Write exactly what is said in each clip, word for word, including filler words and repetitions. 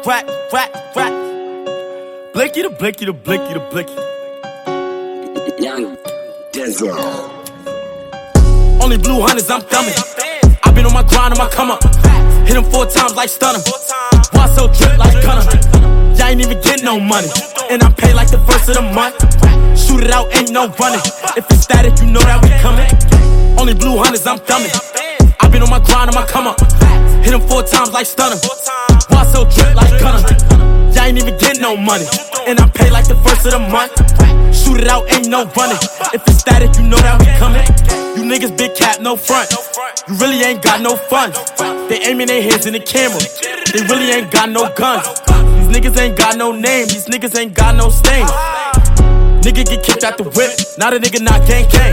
rack, rack, rack. Blicky the blicky the blicky the blicky. Young Dizzle. Only blue hunters, I'm thumbing. I been on my grind on my come up. Hit him four times like stunner. Why so drip like gunner? Y'all ain't even get no money. And I pay like the first of the month. Shoot it out, ain't no running. If it's static, you know that we coming. Only blue hunters, I'm thumbing. I been on my grind on my come up. Hit him four times like stunner. Why so drip like gunner? Y'all ain't even get no money. And I pay like the first of the month. Shoot it out, ain't no running. If it's static, you know that we coming. You niggas big cap, no front. You really ain't got no fun. They aiming their hands in the camera. They really ain't got no guns. These niggas ain't got no name. These niggas ain't got no stain. Nigga get kicked out the whip. Now the nigga not gang gang.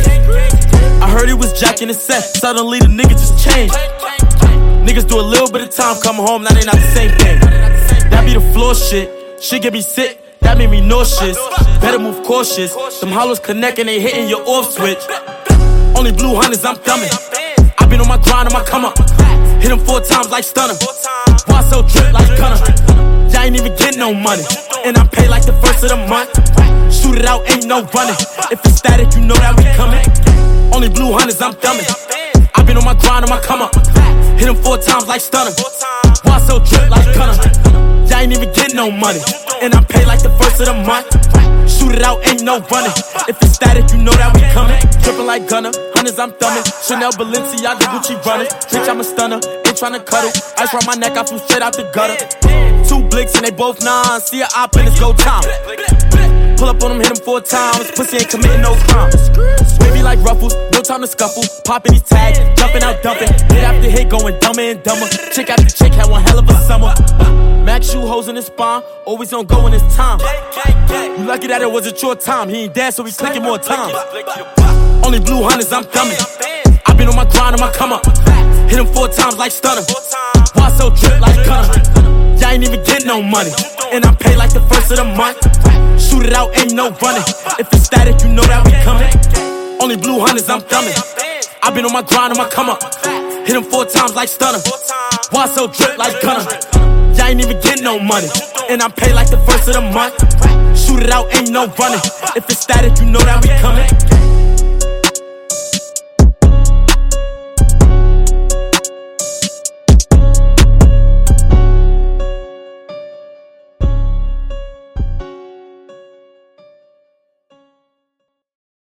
I heard he was jacking his set. Suddenly the nigga just changed. Niggas do a little bit of time, come home, now they not the same thing. That be the floor shit. Shit get me sick. That made me nauseous. Better move cautious. Them hollows connect and they hitting your off switch. Only blue hunters, I'm thumbing. I been on my grind on my come up. Hit him four times like stunner. Why so drip like gunner? Y'all ain't even get no money. And I pay like the first of the month. Shoot it out, ain't no running. If it's static, you know that we coming. Only blue hunters, I'm thumbing. I been on my grind on my come up. Hit him four times like stunner. Why so drip like gunner? Y'all ain't even get no money. And I pay like the first of the month. Shoot it out, ain't no running. If it's static, you know that we coming. Drippin' like gunner, hunters I'm thumbing. Chanel, Balenciaga, Gucci running. Bitch, I'm a stunner, ain't tryna cuddle. Ice round my neck, I flew straight out the gutter. Two blicks and they both nines. See a op and it's go time. Pull up on him, hit him four times. Pussy ain't committing no crime. Wavy like ruffles, no time to scuffle. Popping these tags, jumping out, dumping. Hit after hit, going dumber and dumber. Chick after chick had one hell of a summer. Max shoe hoes in his spine, always on go in his time. You lucky that it wasn't your time. He ain't dead, so we clicking more times. Only blue hunters, I'm thumbing. I been on my grind on my come up. Hit him four times like stunner. Why so drip like gunner? Y'all ain't even get no money. And I pay like the first of the month. Shoot it out, ain't no running. If it's static, you know that we coming. Only blue hunters, I'm thumbing. I been on my grind on my come up. Hit him four times like stunner. Why so drip like gunner? Y'all ain't even get no money. And I pay like the first of the month. Shoot it out, ain't no running. If it's static, you know that we coming.